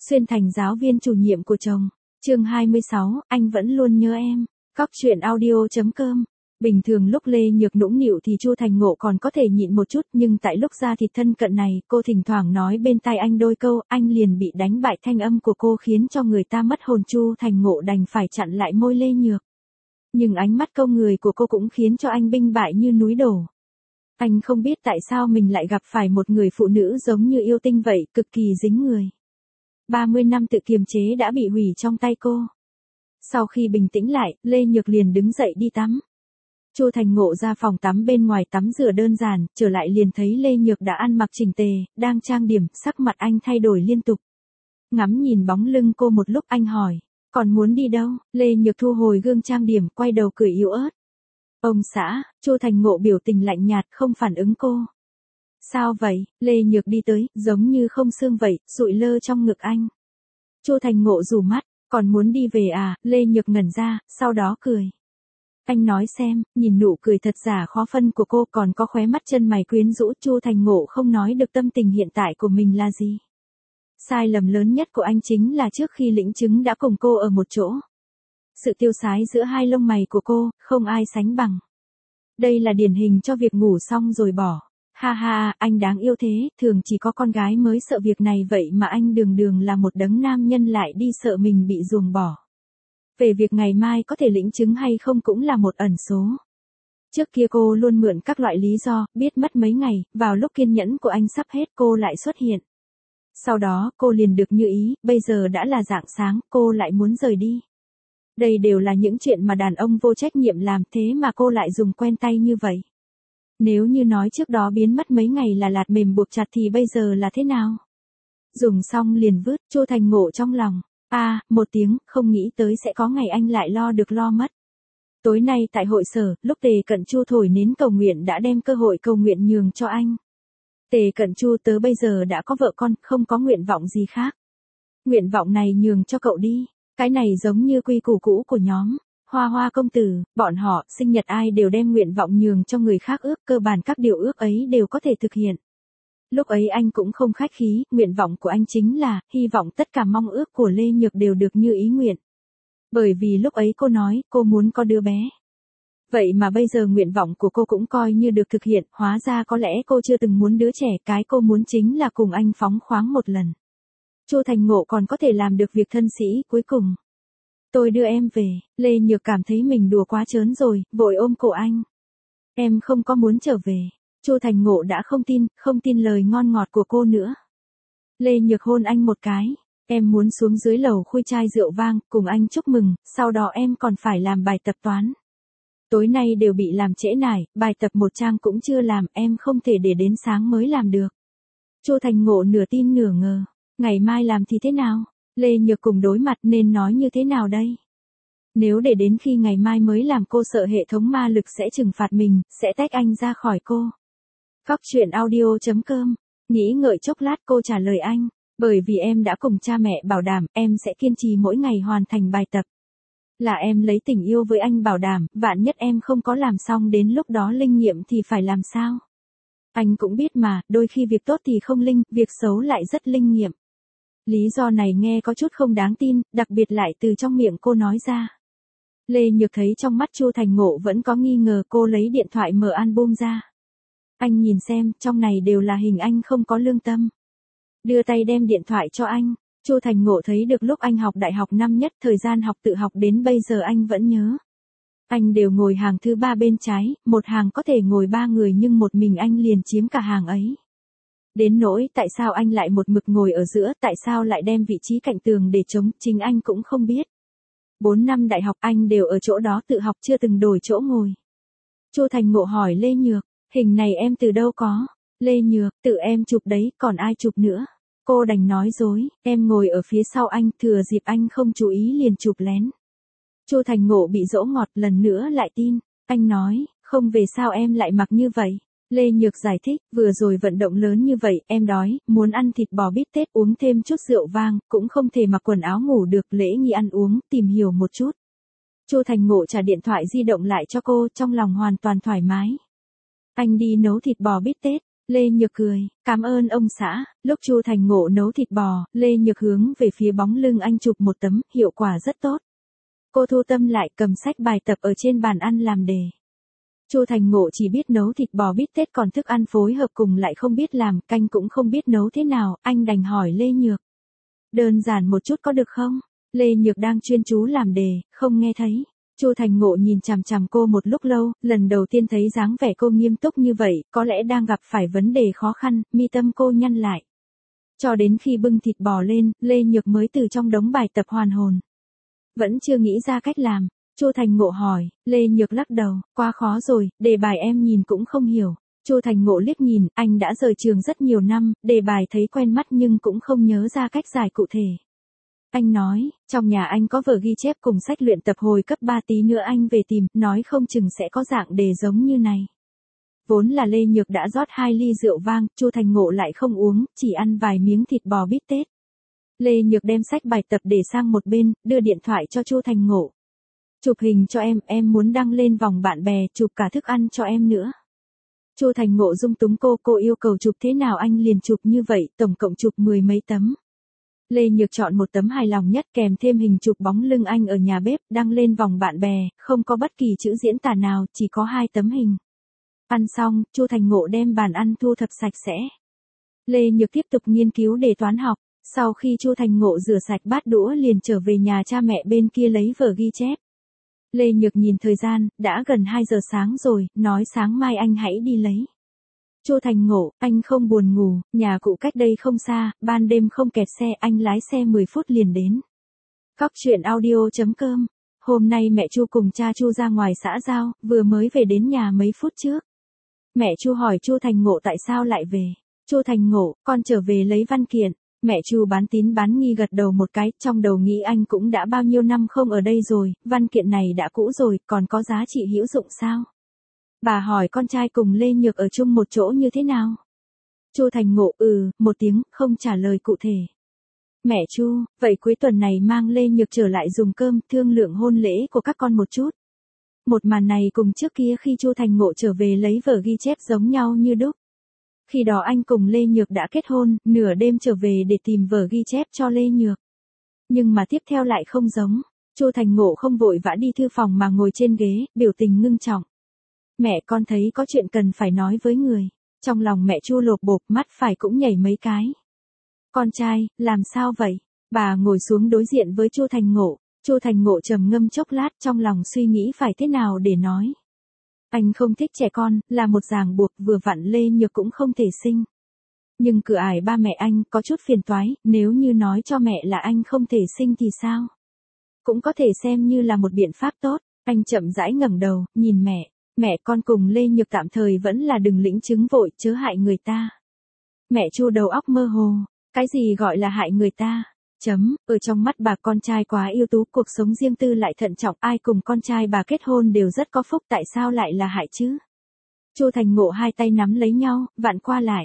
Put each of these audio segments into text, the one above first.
Xuyên thành giáo viên chủ nhiệm của chồng. Chương 26, anh vẫn luôn nhớ em. Cóc truyện audio.com. Bình thường lúc Lê Nhược nũng nịu thì Chu Thành Ngộ còn có thể nhịn một chút, nhưng tại lúc ra thịt thân cận này, cô thỉnh thoảng nói bên tai anh đôi câu, anh liền bị đánh bại thanh âm của cô khiến cho người ta mất hồn. Chu Thành Ngộ đành phải chặn lại môi Lê Nhược. Nhưng ánh mắt câu người của cô cũng khiến cho anh binh bại như núi đổ. Anh không biết tại sao mình lại gặp phải một người phụ nữ giống như yêu tinh vậy, cực kỳ dính người. 30 năm tự kiềm chế đã bị hủy trong tay cô. Sau khi bình tĩnh lại, Lê Nhược liền đứng dậy đi tắm. Chu Thành Ngộ ra phòng tắm bên ngoài tắm rửa đơn giản, trở lại liền thấy Lê Nhược đã ăn mặc chỉnh tề, đang trang điểm, sắc mặt anh thay đổi liên tục. Ngắm nhìn bóng lưng cô một lúc anh hỏi, còn muốn đi đâu? Lê Nhược thu hồi gương trang điểm, quay đầu cười yếu ớt. Ông xã, Chu Thành Ngộ biểu tình lạnh nhạt không phản ứng cô. Sao vậy? Lê Nhược đi tới, giống như không xương vậy, sụi lơ trong ngực anh. Chu Thành Ngộ rủ mắt, còn muốn đi về à? Lê Nhược ngẩn ra, sau đó cười. Anh nói xem, nhìn nụ cười thật giả khó phân của cô còn có khóe mắt chân mày quyến rũ. Chu Thành Ngộ không nói được tâm tình hiện tại của mình là gì. Sai lầm lớn nhất của anh chính là trước khi lĩnh chứng đã cùng cô ở một chỗ. Sự tiêu sái giữa hai lông mày của cô, không ai sánh bằng. Đây là điển hình cho việc ngủ xong rồi bỏ. Ha ha, anh đáng yêu thế, thường chỉ có con gái mới sợ việc này vậy mà anh đường đường là một đấng nam nhân lại đi sợ mình bị ruồng bỏ. Về việc ngày mai có thể lĩnh chứng hay không cũng là một ẩn số. Trước kia cô luôn mượn các loại lý do, biết mất mấy ngày, vào lúc kiên nhẫn của anh sắp hết cô lại xuất hiện. Sau đó cô liền được như ý, bây giờ đã là rạng sáng, cô lại muốn rời đi. Đây đều là những chuyện mà đàn ông vô trách nhiệm làm, thế mà cô lại dùng quen tay như vậy. Nếu như nói trước đó biến mất mấy ngày là lạt mềm buộc chặt thì bây giờ là thế nào? Dùng xong liền vứt. Chu Thành Ngộ trong lòng. Một tiếng, không nghĩ tới sẽ có ngày anh lại lo được lo mất. Tối nay tại hội sở, lúc Tề Cận Chu thổi nến cầu nguyện đã đem cơ hội cầu nguyện nhường cho anh. Tề Cận Chu tớ bây giờ đã có vợ con, không có nguyện vọng gì khác. Nguyện vọng này nhường cho cậu đi. Cái này giống như quy củ cũ của nhóm Hoa Hoa công tử, bọn họ sinh nhật ai đều đem nguyện vọng nhường cho người khác ước, cơ bản các điều ước ấy đều có thể thực hiện. Lúc ấy anh cũng không khách khí, nguyện vọng của anh chính là, hy vọng tất cả mong ước của Lê Nhược đều được như ý nguyện. Bởi vì lúc ấy cô nói, cô muốn có đứa bé. Vậy mà bây giờ nguyện vọng của cô cũng coi như được thực hiện, hóa ra có lẽ cô chưa từng muốn đứa trẻ, cái cô muốn chính là cùng anh phóng khoáng một lần. Chu Thành Ngộ còn có thể làm được việc thân sĩ, cuối cùng. Tôi đưa em về. Lê Nhược cảm thấy mình đùa quá trớn rồi, vội ôm cổ anh. Em không có muốn trở về. Chu Thành Ngộ đã không tin lời ngon ngọt của cô nữa. Lê Nhược hôn anh một cái. Em muốn xuống dưới lầu khui chai rượu vang, cùng anh chúc mừng, sau đó em còn phải làm bài tập toán. Tối nay đều bị làm trễ nải, bài tập một trang cũng chưa làm, em không thể để đến sáng mới làm được. Chu Thành Ngộ nửa tin nửa ngờ. Ngày mai làm thì thế nào? Lê Nhược cùng đối mặt nên nói như thế nào đây? Nếu để đến khi ngày mai mới làm cô sợ hệ thống ma lực sẽ trừng phạt mình, sẽ tách anh ra khỏi cô. Cóc truyện audio.com. Nghĩ ngợi chốc lát cô trả lời anh. Bởi vì em đã cùng cha mẹ bảo đảm, em sẽ kiên trì mỗi ngày hoàn thành bài tập. Là em lấy tình yêu với anh bảo đảm, vạn nhất em không có làm xong đến lúc đó linh nghiệm thì phải làm sao? Anh cũng biết mà, đôi khi việc tốt thì không linh, việc xấu lại rất linh nghiệm. Lý do này nghe có chút không đáng tin, đặc biệt lại từ trong miệng cô nói ra. Lê Nhược thấy trong mắt Chu Thành Ngộ vẫn có nghi ngờ, cô lấy điện thoại mở album ra. Anh nhìn xem, trong này đều là hình anh không có lương tâm. Đưa tay đem điện thoại cho anh. Chu Thành Ngộ thấy được lúc anh học đại học năm nhất, thời gian học tự học đến bây giờ anh vẫn nhớ. Anh đều ngồi hàng thứ 3 bên trái, một hàng có thể ngồi 3 người nhưng một mình anh liền chiếm cả hàng ấy. Đến nỗi tại sao anh lại một mực ngồi ở giữa, tại sao lại đem vị trí cạnh tường để trống, chính anh cũng không biết. 4 năm đại học anh đều ở chỗ đó tự học chưa từng đổi chỗ ngồi. Chu Thành Ngộ hỏi Lê Nhược, hình này em từ đâu có? Lê Nhược, tự em chụp đấy, còn ai chụp nữa? Cô đành nói dối, em ngồi ở phía sau anh, thừa dịp anh không chú ý liền chụp lén. Chu Thành Ngộ bị dỗ ngọt lần nữa lại tin, anh nói, không về sao em lại mặc như vậy? Lê Nhược giải thích, vừa rồi vận động lớn như vậy, em đói, muốn ăn thịt bò bít tết uống thêm chút rượu vang, cũng không thể mặc quần áo ngủ được, lễ nghi ăn uống, tìm hiểu một chút. Chu Thành Ngộ trả điện thoại di động lại cho cô, trong lòng hoàn toàn thoải mái. Anh đi nấu thịt bò bít tết, Lê Nhược cười, cảm ơn ông xã. Lúc Chu Thành Ngộ nấu thịt bò, Lê Nhược hướng về phía bóng lưng anh chụp một tấm, hiệu quả rất tốt. Cô thu tâm lại cầm sách bài tập ở trên bàn ăn làm đề. Chu Thành Ngộ chỉ biết nấu thịt bò bít tết còn thức ăn phối hợp cùng lại không biết làm, canh cũng không biết nấu thế nào, anh đành hỏi Lê Nhược. Đơn giản một chút có được không? Lê Nhược đang chuyên chú làm đề, không nghe thấy. Chu Thành Ngộ nhìn chằm chằm cô một lúc lâu, lần đầu tiên thấy dáng vẻ cô nghiêm túc như vậy, có lẽ đang gặp phải vấn đề khó khăn, mi tâm cô nhăn lại. Cho đến khi bưng thịt bò lên, Lê Nhược mới từ trong đống bài tập hoàn hồn. Vẫn chưa nghĩ ra cách làm. Chu Thành Ngộ hỏi, Lê Nhược lắc đầu, quá khó rồi, đề bài em nhìn cũng không hiểu. Chu Thành Ngộ liếc nhìn, anh đã rời trường rất nhiều năm, đề bài thấy quen mắt nhưng cũng không nhớ ra cách giải cụ thể. Anh nói, trong nhà anh có vở ghi chép cùng sách luyện tập hồi cấp 3 tí nữa anh về tìm, nói không chừng sẽ có dạng đề giống như này. Vốn là Lê Nhược đã rót 2 ly rượu vang, Chu Thành Ngộ lại không uống, chỉ ăn vài miếng thịt bò bít tết. Lê Nhược đem sách bài tập để sang một bên, đưa điện thoại cho Chu Thành Ngộ. Chụp hình cho em muốn đăng lên vòng bạn bè, chụp cả thức ăn cho em nữa. Chu Thành Ngộ dung túng cô yêu cầu chụp thế nào anh liền chụp như vậy, tổng cộng chụp 10 mấy tấm. Lê Nhược chọn một tấm hài lòng nhất kèm thêm hình chụp bóng lưng anh ở nhà bếp, đăng lên vòng bạn bè, không có bất kỳ chữ diễn tả nào, chỉ có 2 tấm hình. Ăn xong, Chu Thành Ngộ đem bàn ăn thu thập sạch sẽ. Lê Nhược tiếp tục nghiên cứu đề toán học, sau khi Chu Thành Ngộ rửa sạch bát đũa liền trở về nhà cha mẹ bên kia lấy vở ghi chép. Lê Nhược nhìn thời gian, đã gần 2 giờ sáng rồi, nói sáng mai anh hãy đi lấy. Chu Thành Ngộ, anh không buồn ngủ, nhà cụ cách đây không xa, ban đêm không kẹt xe, anh lái xe 10 phút liền đến. Cóc truyện audio.com. Hôm nay mẹ Chu cùng cha Chu ra ngoài xã giao, vừa mới về đến nhà mấy phút trước. Mẹ Chu hỏi Chu Thành Ngộ tại sao lại về. Chu Thành Ngộ, con trở về lấy văn kiện. Mẹ Chu bán tín bán nghi gật đầu một cái, trong đầu nghĩ anh cũng đã bao nhiêu năm không ở đây rồi, văn kiện này đã cũ rồi, còn có giá trị hữu dụng sao? Bà hỏi con trai cùng Lê Nhược ở chung một chỗ như thế nào? Chu Thành Ngộ một tiếng, không trả lời cụ thể. Mẹ Chu, vậy cuối tuần này mang Lê Nhược trở lại dùng cơm, thương lượng hôn lễ của các con một chút. Một màn này cùng trước kia khi Chu Thành Ngộ trở về lấy vở ghi chép giống nhau như đúc. Khi đó anh cùng Lê Nhược đã kết hôn, nửa đêm trở về để tìm vở ghi chép cho Lê Nhược. Nhưng mà tiếp theo lại không giống. Chu Thành Ngộ không vội vã đi thư phòng mà ngồi trên ghế, biểu tình ngưng trọng. Mẹ con thấy có chuyện cần phải nói với người. Trong lòng mẹ Chu lột bột, mắt phải cũng nhảy mấy cái. Con trai, làm sao vậy? Bà ngồi xuống đối diện với Chu Thành Ngộ. Chu Thành Ngộ trầm ngâm chốc lát, trong lòng suy nghĩ phải thế nào để nói. Anh không thích trẻ con, là một ràng buộc, vừa vặn Lê Nhược cũng không thể sinh. Nhưng cửa ải ba mẹ anh có chút phiền toái, nếu như nói cho mẹ là anh không thể sinh thì sao? Cũng có thể xem như là một biện pháp tốt. Anh chậm rãi ngẩng đầu, nhìn mẹ. Mẹ con cùng Lê Nhược tạm thời vẫn là đừng lĩnh chứng vội, chớ hại người ta. Mẹ Chu đầu óc mơ hồ. Cái gì gọi là hại người ta? Ở trong mắt bà con trai quá ưu tú, cuộc sống riêng tư lại thận trọng, ai cùng con trai bà kết hôn đều rất có phúc, tại sao lại là hại chứ? Chu Thành Ngộ hai tay nắm lấy nhau, vặn qua lại.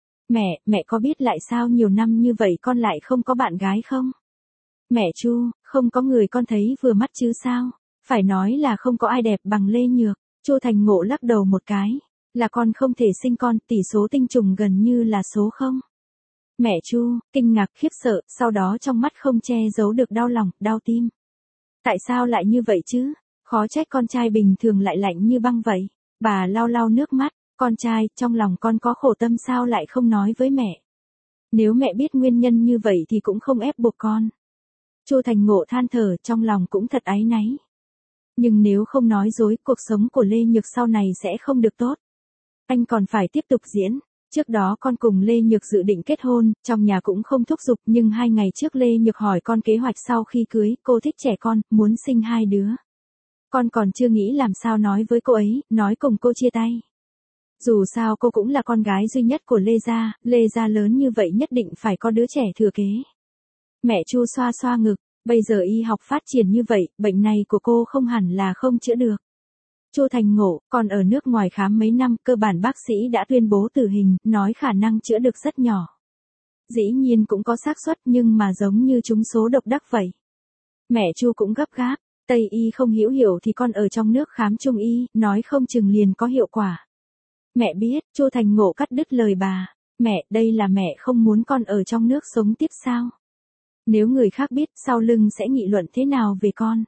Mẹ có biết lại sao nhiều năm như vậy con lại không có bạn gái không? Mẹ Chu, không có người con thấy vừa mắt chứ sao? Phải nói là không có ai đẹp bằng Lê Nhược. Chu Thành Ngộ lắc đầu một cái. Là con không thể sinh con, tỷ số tinh trùng gần như là số 0. Mẹ Chu, kinh ngạc khiếp sợ, sau đó trong mắt không che giấu được đau lòng, đau tim. Tại sao lại như vậy chứ? Khó trách con trai bình thường lại lạnh như băng vậy. Bà lau lau nước mắt, con trai, trong lòng con có khổ tâm sao lại không nói với mẹ? Nếu mẹ biết nguyên nhân như vậy thì cũng không ép buộc con. Chu Thành Ngộ than thở, trong lòng cũng thật áy náy. Nhưng nếu không nói dối, cuộc sống của Lê Nhược sau này sẽ không được tốt. Anh còn phải tiếp tục diễn. Trước đó con cùng Lê Nhược dự định kết hôn, trong nhà cũng không thúc giục, nhưng 2 ngày trước Lê Nhược hỏi con kế hoạch sau khi cưới, cô thích trẻ con, muốn sinh 2 đứa. Con còn chưa nghĩ làm sao nói với cô ấy, nói cùng cô chia tay. Dù sao cô cũng là con gái duy nhất của Lê gia lớn như vậy nhất định phải có đứa trẻ thừa kế. Mẹ Chu xoa xoa ngực, bây giờ y học phát triển như vậy, bệnh này của cô không hẳn là không chữa được. Chu Thành Ngộ, còn ở nước ngoài khám mấy năm, cơ bản bác sĩ đã tuyên bố tử hình, nói khả năng chữa được rất nhỏ. Dĩ nhiên cũng có xác suất nhưng mà giống như trúng số độc đắc vậy. Mẹ Chu cũng gấp gáp, Tây y không hiểu thì con ở trong nước khám Trung y, nói không chừng liền có hiệu quả. Mẹ biết, Chu Thành Ngộ cắt đứt lời bà. Mẹ, đây là mẹ không muốn con ở trong nước sống tiếp sao? Nếu người khác biết, sau lưng sẽ nghị luận thế nào về con?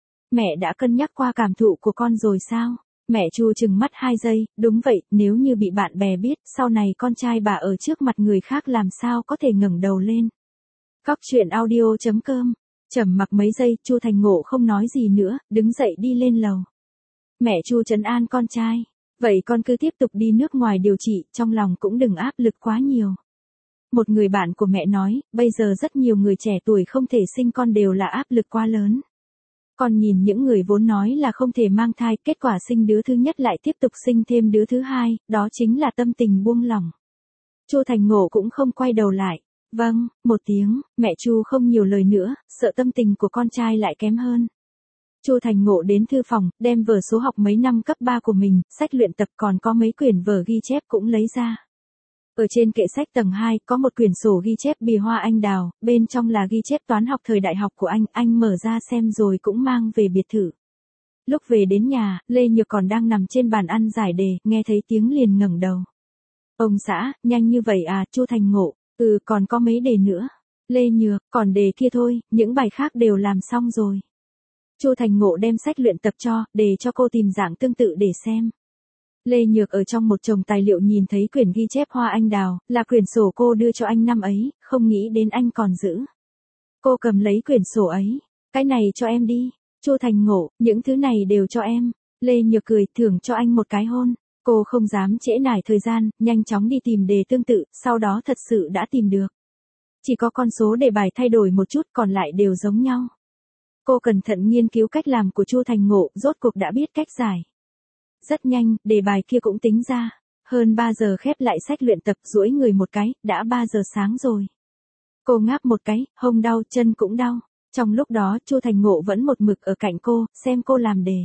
Mẹ đã cân nhắc qua cảm thụ của con rồi sao? Mẹ Chu trừng mắt 2 giây, đúng vậy, nếu như bị bạn bè biết, sau này con trai bà ở trước mặt người khác làm sao có thể ngẩng đầu lên. Cóc truyện audio.com. Trầm mặc mấy giây, Chu Thành Ngộ không nói gì nữa, đứng dậy đi lên lầu. Mẹ Chu trấn an con trai. Vậy con cứ tiếp tục đi nước ngoài điều trị, trong lòng cũng đừng áp lực quá nhiều. Một người bạn của mẹ nói, bây giờ rất nhiều người trẻ tuổi không thể sinh con đều là áp lực quá lớn. Còn nhìn những người vốn nói là không thể mang thai, kết quả sinh đứa thứ nhất lại tiếp tục sinh thêm đứa thứ hai, đó chính là tâm tình buông lỏng. Chu Thành Ngộ cũng không quay đầu lại. Vâng, một tiếng, mẹ Chu không nhiều lời nữa, sợ tâm tình của con trai lại kém hơn. Chu Thành Ngộ đến thư phòng, đem vở số học mấy năm cấp 3 của mình, sách luyện tập còn có mấy quyển vở ghi chép cũng lấy ra. Ở trên kệ sách tầng 2 có một quyển sổ ghi chép bì hoa anh đào, bên trong là ghi chép toán học thời đại học của anh mở ra xem rồi cũng mang về biệt thự. Lúc về đến nhà, Lê Nhược còn đang nằm trên bàn ăn giải đề, nghe thấy tiếng liền ngẩng đầu. Ông xã, nhanh như vậy à, Chu Thành Ngộ, còn có mấy đề nữa. Lê Nhược, còn đề kia thôi, những bài khác đều làm xong rồi. Chu Thành Ngộ đem sách luyện tập để cho cô tìm dạng tương tự để xem. Lê Nhược ở trong một chồng tài liệu nhìn thấy quyển ghi chép hoa anh đào, là quyển sổ cô đưa cho anh năm ấy, không nghĩ đến anh còn giữ. Cô cầm lấy quyển sổ ấy, cái này cho em đi. Chu Thành Ngộ, những thứ này đều cho em. Lê Nhược cười, thưởng cho anh một cái hôn. Cô không dám trễ nải thời gian, nhanh chóng đi tìm đề tương tự, sau đó thật sự đã tìm được. Chỉ có con số đề bài thay đổi một chút, còn lại đều giống nhau. Cô cẩn thận nghiên cứu cách làm của Chu Thành Ngộ, rốt cuộc đã biết cách giải. Rất nhanh, đề bài kia cũng tính ra. Hơn 3 giờ khép lại sách luyện tập, duỗi người một cái, đã 3 giờ sáng rồi. Cô ngáp một cái, hông đau, chân cũng đau. Trong lúc đó, Chu Thành Ngộ vẫn một mực ở cạnh cô, xem cô làm đề.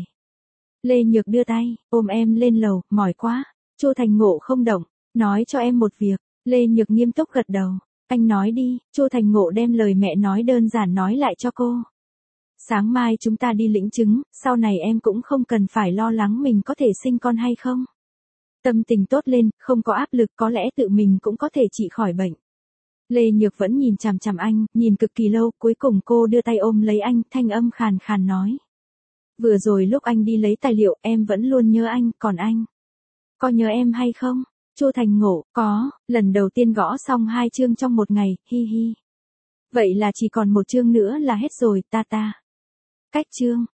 Lê Nhược đưa tay, ôm em lên lầu, mỏi quá. Chu Thành Ngộ không động, nói cho em một việc. Lê Nhược nghiêm túc gật đầu. Anh nói đi. Chu Thành Ngộ đem lời mẹ nói đơn giản nói lại cho cô. Sáng mai chúng ta đi lĩnh chứng, sau này em cũng không cần phải lo lắng mình có thể sinh con hay không. Tâm tình tốt lên, không có áp lực, có lẽ tự mình cũng có thể trị khỏi bệnh. Lê Nhược vẫn nhìn chằm chằm anh, nhìn cực kỳ lâu, cuối cùng cô đưa tay ôm lấy anh, thanh âm khàn khàn nói. Vừa rồi lúc anh đi lấy tài liệu, em vẫn luôn nhớ anh, còn anh có nhớ em hay không? Chu Thành Ngộ, có, lần đầu tiên gõ xong 2 chương trong một ngày, hi hi. Vậy là chỉ còn 1 chương nữa là hết rồi, ta. Cách chương.